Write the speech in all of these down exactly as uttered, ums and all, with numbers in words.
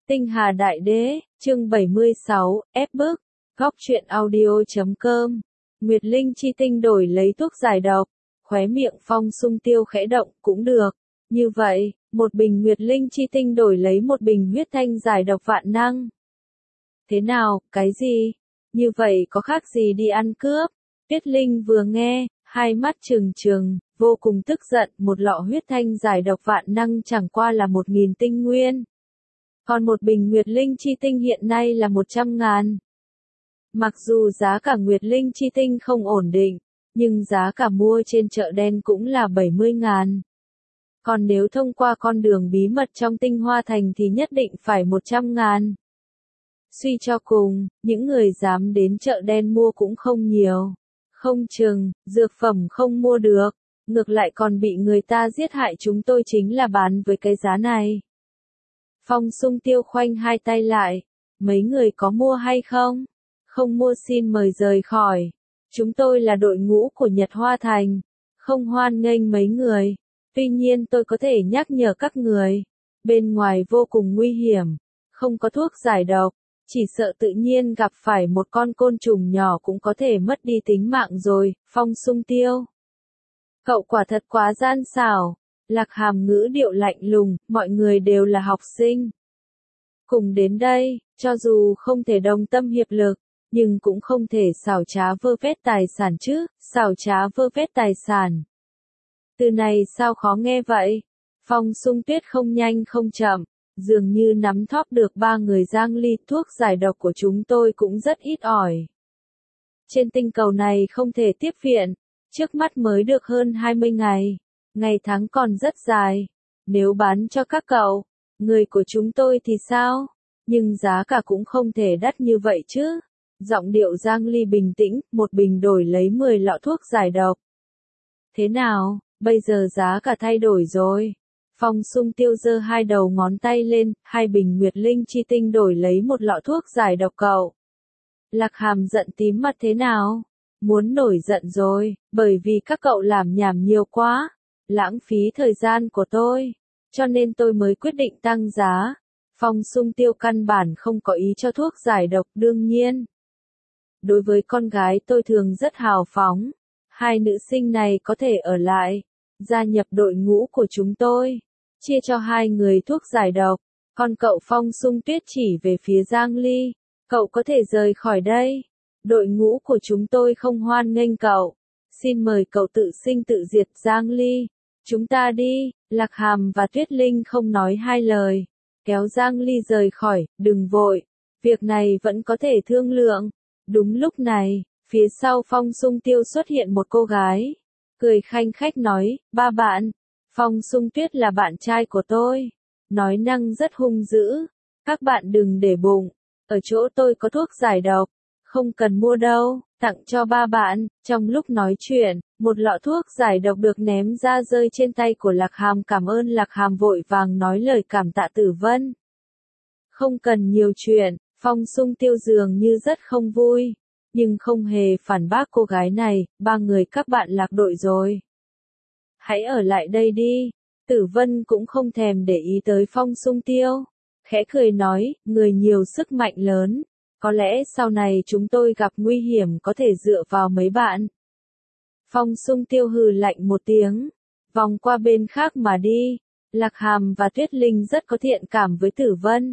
Tinh Hà Đại Đế, chương bảy mươi sáu, ép bức, góc truyện audio.com. Nguyệt Linh chi tinh đổi lấy thuốc giải độc, khóe miệng Phong Sung Tiêu khẽ động, cũng được. Như vậy, một bình Nguyệt Linh chi tinh đổi lấy một bình huyết thanh giải độc vạn năng. Thế nào, cái gì? Như vậy có khác gì đi ăn cướp? Tuyết Linh vừa nghe, hai mắt trừng trừng, vô cùng tức giận, một lọ huyết thanh giải độc vạn năng chẳng qua là một nghìn tinh nguyên. Còn một bình Nguyệt Linh chi tinh hiện nay là một trăm ngàn. Mặc dù giá cả Nguyệt Linh chi tinh không ổn định, nhưng giá cả mua trên chợ đen cũng là bảy mươi ngàn. Còn nếu thông qua con đường bí mật trong Tinh Hoa Thành thì nhất định phải một trăm ngàn. Suy cho cùng, những người dám đến chợ đen mua cũng không nhiều. Không chừng, dược phẩm không mua được, ngược lại còn bị người ta giết hại, chúng tôi chính là bán với cái giá này. Phong Sung Tiêu khoanh hai tay lại, mấy người có mua hay không? Không mua xin mời rời khỏi. Chúng tôi là đội ngũ của Nhật Hoa Thành, không hoan nghênh mấy người. Tuy nhiên tôi có thể nhắc nhở các người, bên ngoài vô cùng nguy hiểm, không có thuốc giải độc, chỉ sợ tự nhiên gặp phải một con côn trùng nhỏ cũng có thể mất đi tính mạng rồi. Phong Sung Tiêu, cậu quả thật quá gian xảo. Lạc Hàm ngữ điệu lạnh lùng, mọi người đều là học sinh. Cùng đến đây, cho dù không thể đồng tâm hiệp lực, nhưng cũng không thể xảo trá vơ vét tài sản chứ, xảo trá vơ vét tài sản. Từ này sao khó nghe vậy? Phong Sung Tuyết không nhanh không chậm, dường như nắm thóp được ba người Giang Ly, thuốc giải độc của chúng tôi cũng rất ít ỏi. Trên tinh cầu này không thể tiếp viện, trước mắt mới được hơn hai mươi ngày. Ngày tháng còn rất dài, nếu bán cho các cậu, người của chúng tôi thì sao? Nhưng giá cả cũng không thể đắt như vậy chứ. Giọng điệu Giang Ly bình tĩnh, một bình đổi lấy mười lọ thuốc giải độc. Thế nào, bây giờ giá cả thay đổi rồi. Phong Sung Tiêu giơ hai đầu ngón tay lên, hai bình Nguyệt Linh chi tinh đổi lấy một lọ thuốc giải độc cậu. Lạc Hàm giận tím mặt thế nào? Muốn nổi giận rồi, bởi vì các cậu làm nhảm nhiều quá. Lãng phí thời gian của tôi, cho nên tôi mới quyết định tăng giá. Phong Sung Tiêu căn bản không có ý cho thuốc giải độc, đương nhiên. Đối với con gái tôi thường rất hào phóng, hai nữ sinh này có thể ở lại, gia nhập đội ngũ của chúng tôi, chia cho hai người thuốc giải độc. Còn cậu Phong Sung Tuyết chỉ về phía Giang Ly, cậu có thể rời khỏi đây, đội ngũ của chúng tôi không hoan nghênh cậu, xin mời cậu tự sinh tự diệt. Giang Ly, chúng ta đi. Lạc Hàm và Tuyết Linh không nói hai lời, kéo Giang Ly rời khỏi. Đừng vội, việc này vẫn có thể thương lượng. Đúng lúc này, phía sau Phong Sung Tiêu xuất hiện một cô gái, cười khanh khách nói, ba bạn, Phong Sung Tuyết là bạn trai của tôi, nói năng rất hung dữ, các bạn đừng để bụng, ở chỗ tôi có thuốc giải độc, không cần mua đâu, tặng cho ba bạn. Trong lúc nói chuyện, một lọ thuốc giải độc được ném ra rơi trên tay của Lạc Hàm. Cảm ơn. Lạc Hàm vội vàng nói lời cảm tạ Tử Vân. Không cần nhiều chuyện. Phong Sung Tiêu dường như rất không vui, nhưng không hề phản bác cô gái này. Ba người các bạn lạc đội rồi, hãy ở lại đây đi. Tử Vân cũng không thèm để ý tới Phong Sung Tiêu, khẽ cười nói, người nhiều sức mạnh lớn, có lẽ sau này chúng tôi gặp nguy hiểm có thể dựa vào mấy bạn. Phong Sung Tiêu hừ lạnh một tiếng, vòng qua bên khác mà đi. Lạc Hàm và Tuyết Linh rất có thiện cảm với Tử Vân.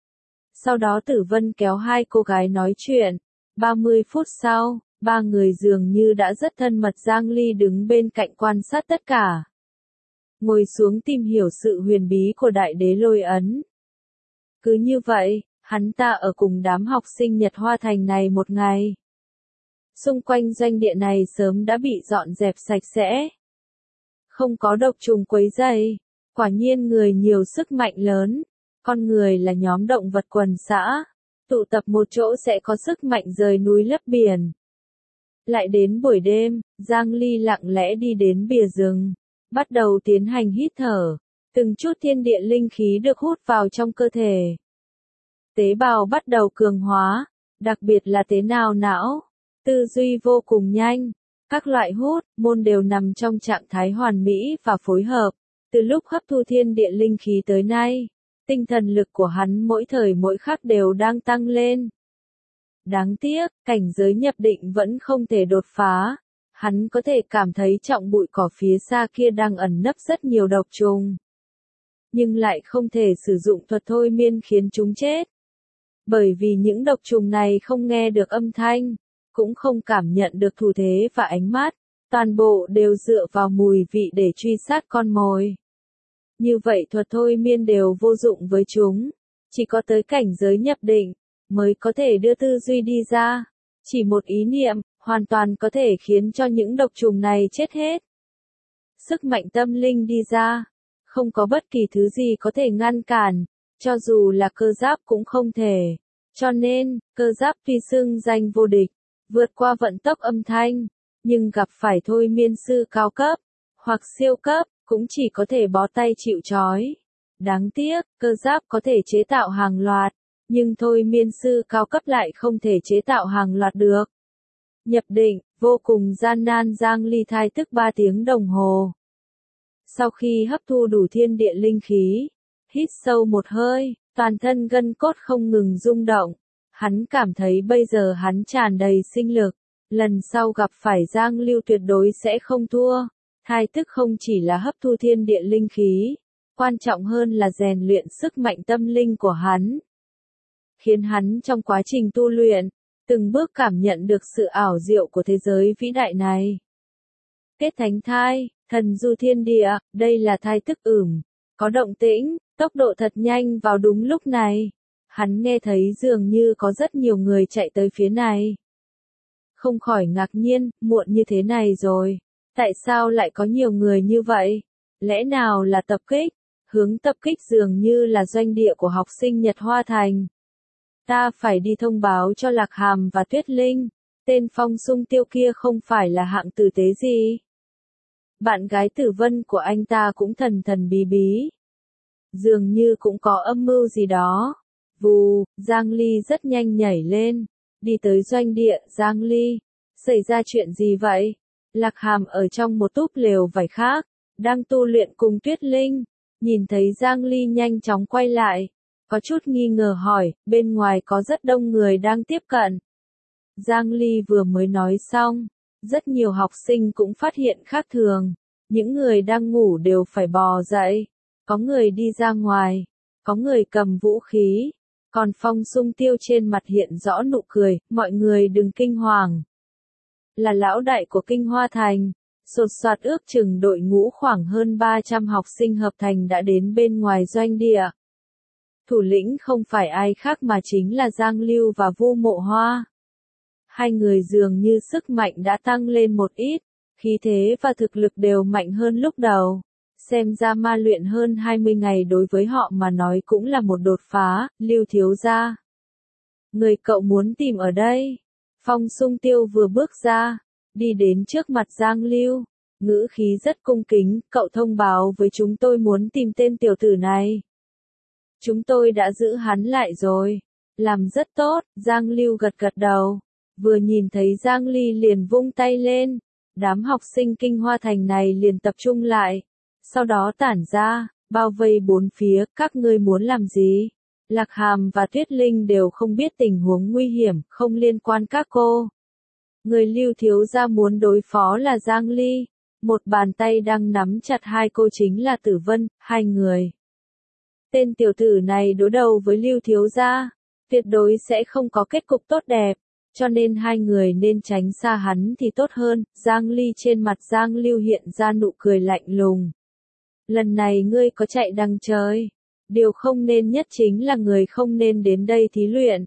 Sau đó Tử Vân kéo hai cô gái nói chuyện. ba mươi phút sau, ba người dường như đã rất thân mật. Giang Ly đứng bên cạnh quan sát tất cả, ngồi xuống tìm hiểu sự huyền bí của Đại Đế Lôi Ấn. Cứ như vậy, hắn ta ở cùng đám học sinh Nhật Hoa Thành này một ngày. Xung quanh doanh địa này sớm đã bị dọn dẹp sạch sẽ, không có độc trùng quấy rầy. Quả nhiên người nhiều sức mạnh lớn. Con người là nhóm động vật quần xã, tụ tập một chỗ sẽ có sức mạnh rời núi lấp biển. Lại đến buổi đêm, Giang Ly lặng lẽ đi đến bìa rừng, bắt đầu tiến hành hít thở. Từng chút thiên địa linh khí được hút vào trong cơ thể. Tế bào bắt đầu cường hóa, đặc biệt là tế bào não, tư duy vô cùng nhanh. Các loại hút, môn đều nằm trong trạng thái hoàn mỹ và phối hợp. Từ lúc hấp thu thiên địa linh khí tới nay, Tinh thần lực của hắn mỗi thời mỗi khắc đều đang tăng lên. Đáng tiếc, cảnh giới nhập định vẫn không thể đột phá. Hắn có thể cảm thấy trọng bụi cỏ phía xa kia đang ẩn nấp rất nhiều độc trùng. Nhưng lại không thể sử dụng thuật thôi miên khiến chúng chết. Bởi vì những độc trùng này không nghe được âm thanh, cũng không cảm nhận được thủ thế và ánh mắt, toàn bộ đều dựa vào mùi vị để truy sát con mồi. Như vậy thuật thôi miên đều vô dụng với chúng, chỉ có tới cảnh giới nhập định, mới có thể đưa tư duy đi ra. Chỉ một ý niệm, hoàn toàn có thể khiến cho những độc trùng này chết hết. Sức mạnh tâm linh đi ra, không có bất kỳ thứ gì có thể ngăn cản, cho dù là cơ giáp cũng không thể. Cho nên, cơ giáp tuy xưng danh vô địch, vượt qua vận tốc âm thanh, nhưng gặp phải thôi miên sư cao cấp, hoặc siêu cấp, cũng chỉ có thể bó tay chịu trói. Đáng tiếc, cơ giáp có thể chế tạo hàng loạt, nhưng thôi miên sư cao cấp lại không thể chế tạo hàng loạt được. Nhập định, vô cùng gian nan Giang Ly thai thức ba tiếng đồng hồ. Sau khi hấp thu đủ thiên địa linh khí, hít sâu một hơi, toàn thân gân cốt không ngừng rung động. Hắn cảm thấy bây giờ hắn tràn đầy sinh lực. Lần sau gặp phải Giang Lưu tuyệt đối sẽ không thua. Thai thức không chỉ là hấp thu thiên địa linh khí, quan trọng hơn là rèn luyện sức mạnh tâm linh của hắn. Khiến hắn trong quá trình tu luyện, từng bước cảm nhận được sự ảo diệu của thế giới vĩ đại này. Kết thánh thai, thần du thiên địa, đây là thai thức ửng, có động tĩnh, tốc độ thật nhanh vào đúng lúc này. Hắn nghe thấy dường như có rất nhiều người chạy tới phía này. Không khỏi ngạc nhiên, muộn như thế này rồi. Tại sao lại có nhiều người như vậy? Lẽ nào là tập kích? Hướng tập kích dường như là doanh địa của học sinh Nhật Hoa Thành. Ta phải đi thông báo cho Lạc Hàm và Tuyết Linh. Tên Phong Sung Tiêu kia không phải là hạng tử tế gì. Bạn gái Tử Vân của anh ta cũng thần thần bí bí. Dường như cũng có âm mưu gì đó. Vù, Giang Ly rất nhanh nhảy lên. Đi tới doanh địa, Giang Ly. Xảy ra chuyện gì vậy? Lạc Hàm ở trong một túp lều vải khác, đang tu luyện cùng Tuyết Linh. Nhìn thấy Giang Ly nhanh chóng quay lại. Có chút nghi ngờ hỏi, bên ngoài có rất đông người đang tiếp cận. Giang Ly vừa mới nói xong, rất nhiều học sinh cũng phát hiện khác thường. Những người đang ngủ đều phải bò dậy. Có người đi ra ngoài, có người cầm vũ khí. Còn Phong Sung Tiêu trên mặt hiện rõ nụ cười, mọi người đừng kinh hoàng. Là lão đại của Kinh Hoa Thành, sột soạt ước chừng đội ngũ khoảng hơn ba trăm học sinh hợp thành đã đến bên ngoài doanh địa. Thủ lĩnh không phải ai khác mà chính là Giang Lưu và Vu Mộ Hoa. Hai người dường như sức mạnh đã tăng lên một ít, khí thế và thực lực đều mạnh hơn lúc đầu. Xem ra ma luyện hơn hai mươi ngày đối với họ mà nói cũng là một đột phá. Lưu thiếu gia. Người cậu muốn tìm ở đây. Phong Sung Tiêu vừa bước ra, đi đến trước mặt Giang Lưu, ngữ khí rất cung kính, cậu thông báo với chúng tôi muốn tìm tên tiểu tử này. Chúng tôi đã giữ hắn lại rồi. Làm rất tốt, Giang Lưu gật gật đầu. Vừa nhìn thấy Giang Ly liền vung tay lên. Đám học sinh Kinh Hoa Thành này liền tập trung lại. Sau đó tản ra, bao vây bốn phía, các ngươi muốn làm gì? Lạc Hàm và Tuyết Linh đều không biết tình huống nguy hiểm, không liên quan các cô. Người Lưu thiếu gia muốn đối phó là Giang Ly. Một bàn tay đang nắm chặt hai cô chính là Tử Vân, hai người. Tên tiểu tử này đối đầu với Lưu thiếu gia, tuyệt đối sẽ không có kết cục tốt đẹp, cho nên hai người nên tránh xa hắn thì tốt hơn. Giang Ly trên mặt Giang Lưu hiện ra nụ cười lạnh lùng. Lần này ngươi có chạy đằng trời, điều không nên nhất chính là người không nên đến đây thí luyện.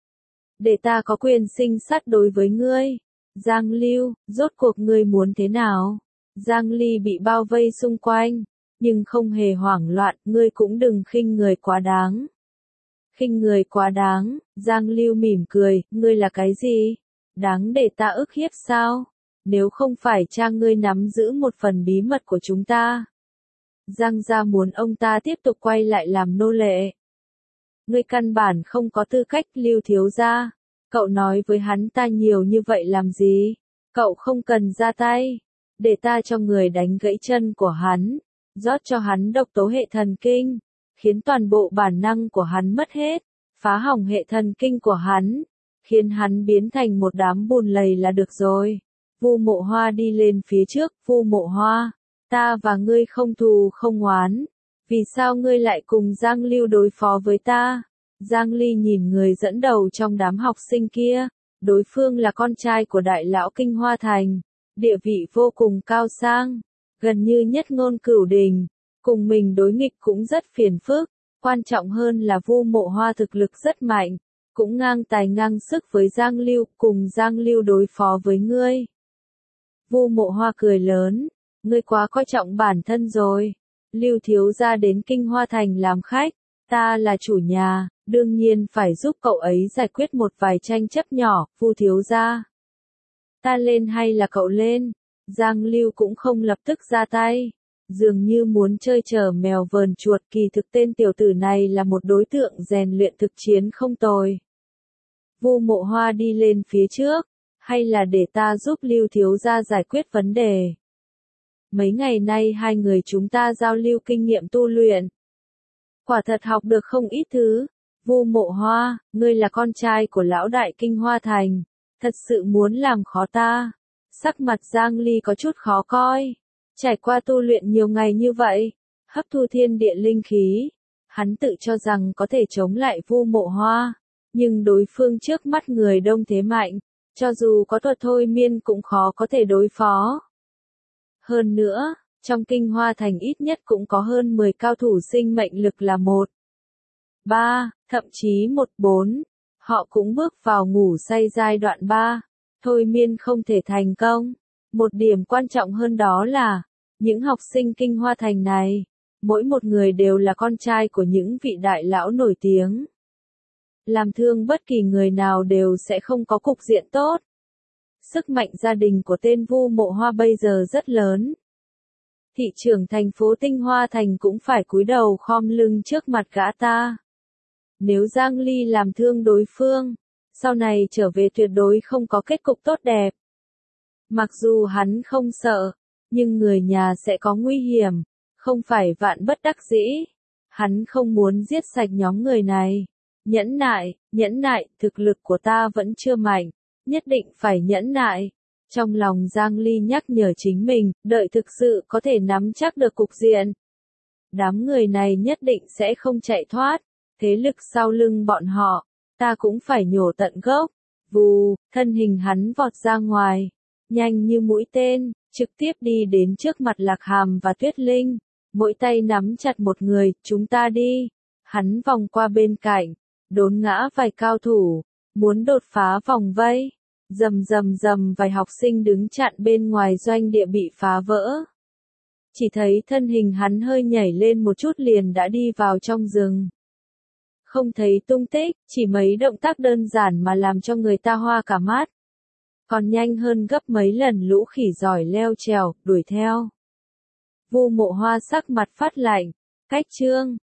Để ta có quyền sinh sát đối với ngươi. Giang Lưu, rốt cuộc ngươi muốn thế nào? Giang Ly bị bao vây xung quanh, nhưng không hề hoảng loạn, ngươi cũng đừng khinh người quá đáng. Khinh người quá đáng, Giang Lưu mỉm cười, ngươi là cái gì? Đáng để ta ức hiếp sao? Nếu không phải cha ngươi nắm giữ một phần bí mật của chúng ta. Giang gia muốn ông ta tiếp tục quay lại làm nô lệ. Ngươi căn bản không có tư cách. Lưu thiếu gia. Cậu nói với hắn ta nhiều như vậy làm gì? Cậu không cần ra tay. Để ta cho người đánh gãy chân của hắn. Rót cho hắn độc tố hệ thần kinh. khiến toàn bộ bản năng của hắn mất hết, phá hỏng hệ thần kinh của hắn, khiến hắn biến thành một đám bùn lầy là được rồi. Vu Mộ Hoa đi lên phía trước, Vu Mộ Hoa, ta và ngươi không thù không oán, vì sao ngươi lại cùng Giang Lưu đối phó với ta? Giang Ly nhìn người dẫn đầu trong đám học sinh kia, đối phương là con trai của đại lão Kinh Hoa Thành, địa vị vô cùng cao sang, gần như nhất ngôn cửu đình, cùng mình đối nghịch cũng rất phiền phức, quan trọng hơn là Vu Mộ Hoa thực lực rất mạnh, cũng ngang tài ngang sức với Giang Lưu, cùng Giang Lưu đối phó với ngươi. Vu Mộ Hoa cười lớn, ngươi quá coi trọng bản thân rồi. Lưu thiếu gia đến Kinh Hoa Thành làm khách, ta là chủ nhà, đương nhiên phải giúp cậu ấy giải quyết một vài tranh chấp nhỏ. Vu thiếu gia, ta lên hay là cậu lên? Giang Lưu cũng không lập tức ra tay, dường như muốn chơi chờ mèo vờn chuột, kỳ thực tên tiểu tử này là một đối tượng rèn luyện thực chiến không tồi. Vu Mộ Hoa đi lên phía trước, hay là để ta giúp Lưu thiếu gia giải quyết vấn đề? Mấy ngày nay hai người chúng ta giao lưu kinh nghiệm tu luyện, quả thật học được không ít thứ. Vu Mộ Hoa, ngươi là con trai của lão đại Kinh Hoa Thành, thật sự muốn làm khó ta. Sắc mặt Giang Ly có chút khó coi, trải qua tu luyện nhiều ngày như vậy, hấp thu thiên địa linh khí, hắn tự cho rằng có thể chống lại Vu Mộ Hoa, nhưng đối phương trước mắt người đông thế mạnh, cho dù có thuật thôi miên cũng khó có thể đối phó. Hơn nữa, trong Kinh Hoa Thành ít nhất cũng có hơn mười cao thủ sinh mệnh lực là một, ba, thậm chí một bốn. Họ cũng bước vào ngủ say giai đoạn ba, thôi miên không thể thành công. Một điểm quan trọng hơn đó là, những học sinh Kinh Hoa Thành này, mỗi một người đều là con trai của những vị đại lão nổi tiếng. Làm thương bất kỳ người nào đều sẽ không có cục diện tốt. Sức mạnh gia đình của tên Vu Mộ Hoa bây giờ rất lớn. Thị trưởng thành phố Tinh Hoa Thành cũng phải cúi đầu khom lưng trước mặt gã ta. Nếu Giang Ly làm thương đối phương, sau này trở về tuyệt đối không có kết cục tốt đẹp. Mặc dù hắn không sợ, nhưng người nhà sẽ có nguy hiểm, không phải vạn bất đắc dĩ. Hắn không muốn giết sạch nhóm người này. Nhẫn nại, nhẫn nại, thực lực của ta vẫn chưa mạnh, nhất định phải nhẫn nại. Trong lòng Giang Ly nhắc nhở chính mình, đợi thực sự có thể nắm chắc được cục diện. Đám người này nhất định sẽ không chạy thoát, thế lực sau lưng bọn họ, ta cũng phải nhổ tận gốc. Vù, thân hình hắn vọt ra ngoài, nhanh như mũi tên, trực tiếp đi đến trước mặt Lạc Hàm và Tuyết Linh, mỗi tay nắm chặt một người, chúng ta đi. Hắn vòng qua bên cạnh, đốn ngã vài cao thủ, muốn đột phá vòng vây. Rầm rầm rầm, vài học sinh đứng chặn bên ngoài doanh địa bị phá vỡ. Chỉ thấy thân hình hắn hơi nhảy lên một chút liền đã đi vào trong rừng. Không thấy tung tích, chỉ mấy động tác đơn giản mà làm cho người ta hoa cả mắt. Còn nhanh hơn gấp mấy lần lũ khỉ giỏi leo trèo, đuổi theo. Vu Mộ Hoa sắc mặt phát lạnh, cách chương,